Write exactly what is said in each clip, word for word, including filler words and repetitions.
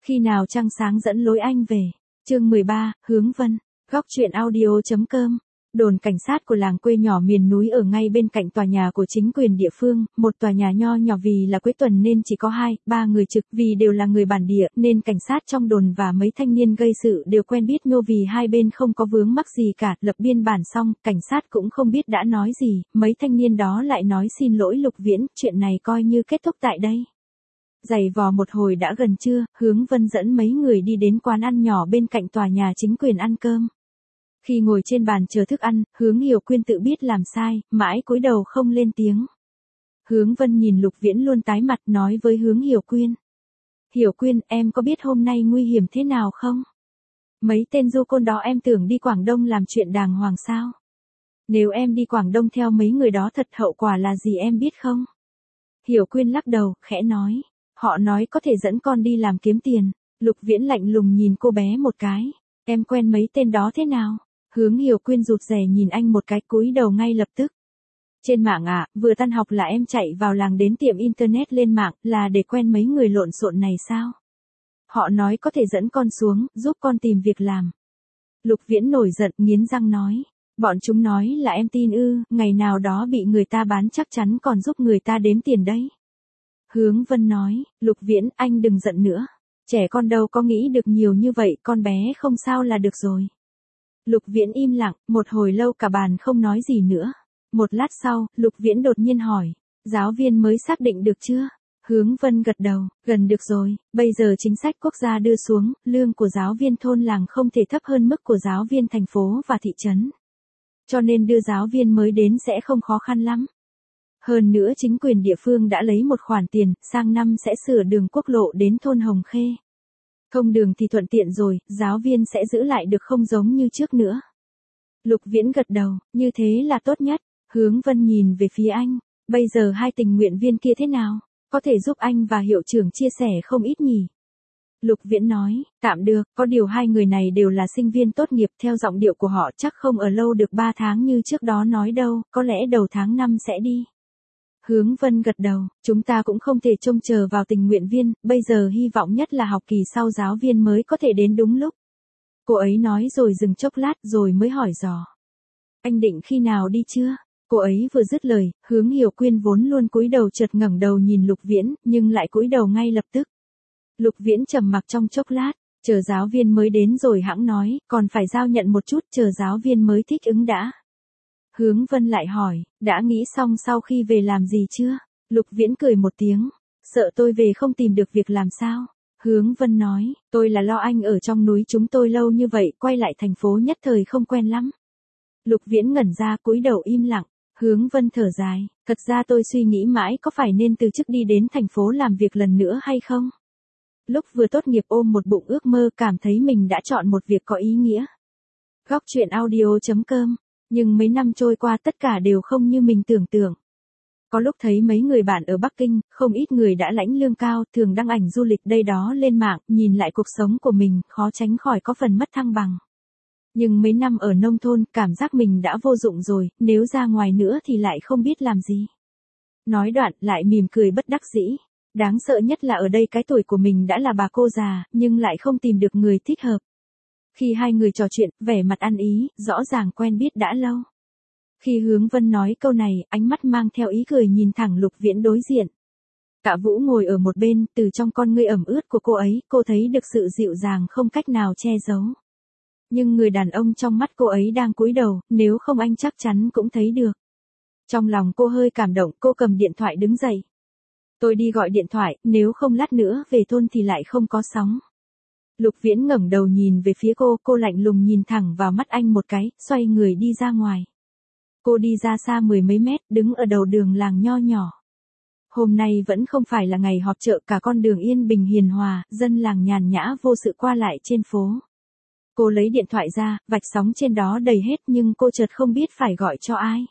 Khi nào trăng sáng dẫn lối anh về. Chương mười ba, Hướng Vân. Góc truyện audio.com. Đồn cảnh sát của làng quê nhỏ miền núi ở ngay bên cạnh tòa nhà của chính quyền địa phương, một tòa nhà nho nhỏ vì là cuối tuần nên chỉ có hai, ba người trực, vì đều là người bản địa nên cảnh sát trong đồn và mấy thanh niên gây sự đều quen biết nhau, vì hai bên không có vướng mắc gì cả. Lập biên bản xong, cảnh sát cũng không biết đã nói gì, mấy thanh niên đó lại nói xin lỗi Lục Viễn, chuyện này coi như kết thúc tại đây. Giày vò một hồi đã gần trưa, Hướng Vân dẫn mấy người đi đến quán ăn nhỏ bên cạnh tòa nhà chính quyền ăn cơm. Khi ngồi trên bàn chờ thức ăn, Hướng Hiểu Quyên tự biết làm sai, mãi cúi đầu không lên tiếng. Hướng Vân nhìn Lục Viễn luôn tái mặt, nói với Hướng Hiểu Quyên. Hiểu Quyên, em có biết hôm nay nguy hiểm thế nào không? Mấy tên du côn đó em tưởng đi Quảng Đông làm chuyện đàng hoàng sao? Nếu em đi Quảng Đông theo mấy người đó thật hậu quả là gì em biết không? Hiểu Quyên lắc đầu, khẽ nói. Họ nói có thể dẫn con đi làm kiếm tiền. Lục Viễn lạnh lùng nhìn cô bé một cái. Em quen mấy tên đó thế nào? Hướng Hiểu Quyên rụt rè nhìn anh một cái, cúi đầu ngay lập tức. Trên mạng à, vừa tan học là em chạy vào làng đến tiệm internet lên mạng, là để quen mấy người lộn xộn này sao? Họ nói có thể dẫn con xuống, giúp con tìm việc làm. Lục Viễn nổi giận, nghiến răng nói. Bọn chúng nói là em tin ư, ngày nào đó bị người ta bán chắc chắn còn giúp người ta đếm tiền đấy. Hướng Vân nói, Lục Viễn, anh đừng giận nữa. Trẻ con đâu có nghĩ được nhiều như vậy, con bé không sao là được rồi. Lục Viễn im lặng, một hồi lâu cả bàn không nói gì nữa. Một lát sau, Lục Viễn đột nhiên hỏi, giáo viên mới xác định được chưa? Hướng Vân gật đầu, gần được rồi, bây giờ chính sách quốc gia đưa xuống, lương của giáo viên thôn làng không thể thấp hơn mức của giáo viên thành phố và thị trấn. Cho nên đưa giáo viên mới đến sẽ không khó khăn lắm. Hơn nữa chính quyền địa phương đã lấy một khoản tiền, sang năm sẽ sửa đường quốc lộ đến thôn Hồng Khê. Thông đường thì thuận tiện rồi, giáo viên sẽ giữ lại được không giống như trước nữa. Lục Viễn gật đầu, như thế là tốt nhất. Hướng Vân nhìn về phía anh, bây giờ hai tình nguyện viên kia thế nào? Có thể giúp anh và hiệu trưởng chia sẻ không ít nhỉ? Lục Viễn nói, tạm được, có điều hai người này đều là sinh viên tốt nghiệp, theo giọng điệu của họ chắc không ở lâu được ba tháng như trước đó nói đâu, có lẽ đầu tháng năm sẽ đi. Hướng Vân gật đầu, chúng ta cũng không thể trông chờ vào tình nguyện viên, bây giờ hy vọng nhất là học kỳ sau giáo viên mới có thể đến đúng lúc. Cô ấy nói rồi dừng chốc lát rồi mới hỏi dò. Anh định khi nào đi chưa? Cô ấy vừa dứt lời, Hướng Hiểu Quyên vốn luôn cúi đầu chợt ngẩng đầu nhìn Lục Viễn, nhưng lại cúi đầu ngay lập tức. Lục Viễn trầm mặc trong chốc lát, chờ giáo viên mới đến rồi hẵng nói, còn phải giao nhận một chút, chờ giáo viên mới thích ứng đã. Hướng Vân lại hỏi, đã nghĩ xong sau khi về làm gì chưa? Lục Viễn cười một tiếng, sợ tôi về không tìm được việc làm sao? Hướng Vân nói, tôi là lo anh ở trong núi chúng tôi lâu như vậy, quay lại thành phố nhất thời không quen lắm. Lục Viễn ngẩn ra, cúi đầu im lặng. Hướng Vân thở dài, thật ra tôi suy nghĩ mãi có phải nên từ chức đi đến thành phố làm việc lần nữa hay không? Lúc vừa tốt nghiệp ôm một bụng ước mơ, cảm thấy mình đã chọn một việc có ý nghĩa. Góc truyện audio.com. Nhưng mấy năm trôi qua tất cả đều không như mình tưởng tượng. Có lúc thấy mấy người bạn ở Bắc Kinh, không ít người đã lãnh lương cao, thường đăng ảnh du lịch đây đó lên mạng, nhìn lại cuộc sống của mình, khó tránh khỏi có phần mất thăng bằng. Nhưng mấy năm ở nông thôn, cảm giác mình đã vô dụng rồi, nếu ra ngoài nữa thì lại không biết làm gì. Nói đoạn, lại mỉm cười bất đắc dĩ. Đáng sợ nhất là ở đây cái tuổi của mình đã là bà cô già, nhưng lại không tìm được người thích hợp. Khi hai người trò chuyện, vẻ mặt ăn ý, rõ ràng quen biết đã lâu. Khi Hướng Vân nói câu này, ánh mắt mang theo ý cười nhìn thẳng Lục Viễn đối diện. Tạ Vũ ngồi ở một bên, từ trong con ngươi ẩm ướt của cô ấy, cô thấy được sự dịu dàng không cách nào che giấu. Nhưng người đàn ông trong mắt cô ấy đang cúi đầu, nếu không anh chắc chắn cũng thấy được. Trong lòng cô hơi cảm động, cô cầm điện thoại đứng dậy. Tôi đi gọi điện thoại, nếu không lát nữa về thôn thì lại không có sóng. Lục Viễn ngẩng đầu nhìn về phía cô, cô lạnh lùng nhìn thẳng vào mắt anh một cái, xoay người đi ra ngoài. Cô đi ra xa mười mấy mét, đứng ở đầu đường làng nho nhỏ. Hôm nay vẫn không phải là ngày họp chợ, cả con đường yên bình hiền hòa, dân làng nhàn nhã vô sự qua lại trên phố. Cô lấy điện thoại ra, vạch sóng trên đó đầy hết nhưng cô chợt không biết phải gọi cho ai.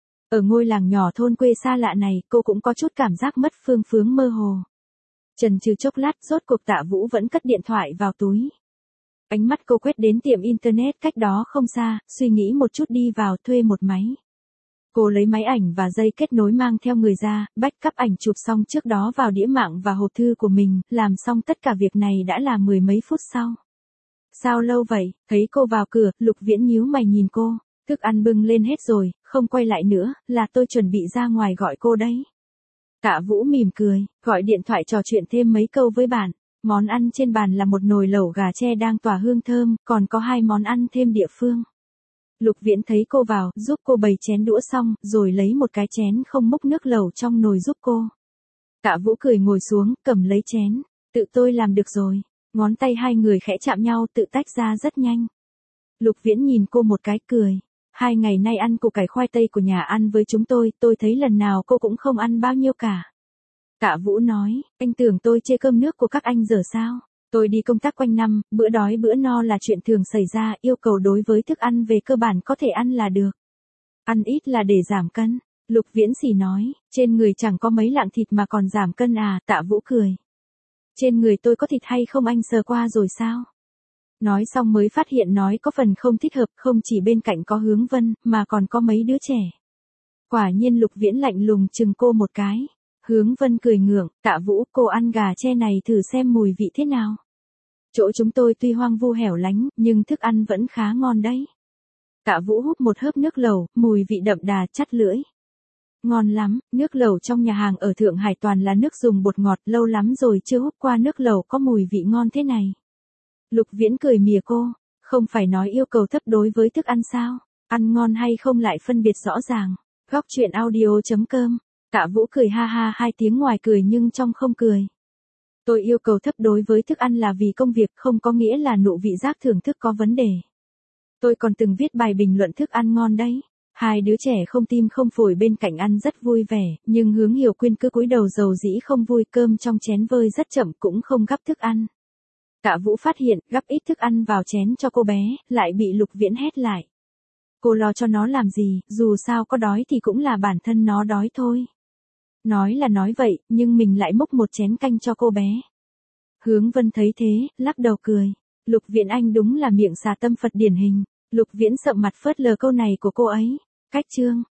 Ở ngôi làng nhỏ thôn quê xa lạ này, cô cũng có chút cảm giác mất phương hướng mơ hồ. Chần chừ chốc lát, rốt cuộc Tạ Vũ vẫn cất điện thoại vào túi. Ánh mắt cô quét đến tiệm internet cách đó không xa, suy nghĩ một chút đi vào thuê một máy. Cô lấy máy ảnh và dây kết nối mang theo người ra, backup ảnh chụp xong trước đó vào đĩa mạng và hộp thư của mình, làm xong tất cả việc này đã là mười mấy phút sau. Sao lâu vậy? Thấy cô vào cửa, Lục Viễn nhíu mày nhìn cô. Thức ăn bưng lên hết rồi, không quay lại nữa, là tôi chuẩn bị ra ngoài gọi cô đấy. Tạ Vũ mỉm cười, gọi điện thoại trò chuyện thêm mấy câu với bạn. Món ăn trên bàn là một nồi lẩu gà tre đang tỏa hương thơm, còn có hai món ăn thêm địa phương. Lục Viễn thấy cô vào, giúp cô bày chén đũa xong, rồi lấy một cái chén không múc nước lẩu trong nồi giúp cô. Tạ Vũ cười ngồi xuống, cầm lấy chén. Tự tôi làm được rồi. Ngón tay hai người khẽ chạm nhau tự tách ra rất nhanh. Lục Viễn nhìn cô một cái cười. Hai ngày nay ăn củ cải khoai tây của nhà ăn với chúng tôi, tôi thấy lần nào cô cũng không ăn bao nhiêu cả. Tạ Vũ nói, anh tưởng tôi chê cơm nước của các anh giờ sao? Tôi đi công tác quanh năm, bữa đói bữa no là chuyện thường xảy ra, yêu cầu đối với thức ăn về cơ bản có thể ăn là được. Ăn ít là để giảm cân. Lục Viễn xì nói, trên người chẳng có mấy lạng thịt mà còn giảm cân à, Tạ Vũ cười. Trên người tôi có thịt hay không anh sờ qua rồi sao? Nói xong mới phát hiện nói có phần không thích hợp, không chỉ bên cạnh có Hướng Vân, mà còn có mấy đứa trẻ. Quả nhiên Lục Viễn lạnh lùng chừng cô một cái. Hướng Vân cười ngượng, Tạ Vũ, cô ăn gà tre này thử xem mùi vị thế nào. Chỗ chúng tôi tuy hoang vu hẻo lánh, nhưng thức ăn vẫn khá ngon đấy. Tạ Vũ húp một hớp nước lẩu, mùi vị đậm đà chắt lưỡi. Ngon lắm, nước lẩu trong nhà hàng ở Thượng Hải toàn là nước dùng bột ngọt, lâu lắm rồi chưa húp qua nước lẩu có mùi vị ngon thế này. Lục Viễn cười mỉa cô, không phải nói yêu cầu thấp đối với thức ăn sao, ăn ngon hay không lại phân biệt rõ ràng. Góc truyện audio chấm com. Tạ Vũ cười ha ha hai tiếng ngoài cười nhưng trong không cười. Tôi yêu cầu thấp đối với thức ăn là vì công việc, không có nghĩa là nụ vị giác thưởng thức có vấn đề. Tôi còn từng viết bài bình luận thức ăn ngon đấy. Hai đứa trẻ không tim không phổi bên cạnh ăn rất vui vẻ, nhưng Hướng Hiểu Quyên cứ cúi đầu dầu dĩ không vui, cơm trong chén vơi rất chậm cũng không gắp thức ăn. Tạ Vũ phát hiện, gắp ít thức ăn vào chén cho cô bé, lại bị Lục Viễn hét lại. Cô lo cho nó làm gì, dù sao có đói thì cũng là bản thân nó đói thôi. Nói là nói vậy, nhưng mình lại múc một chén canh cho cô bé. Hướng Vân thấy thế, lắc đầu cười. Lục Viễn anh đúng là miệng xà tâm Phật điển hình. Lục Viễn sậm mặt phớt lờ câu này của cô ấy. Cách chương.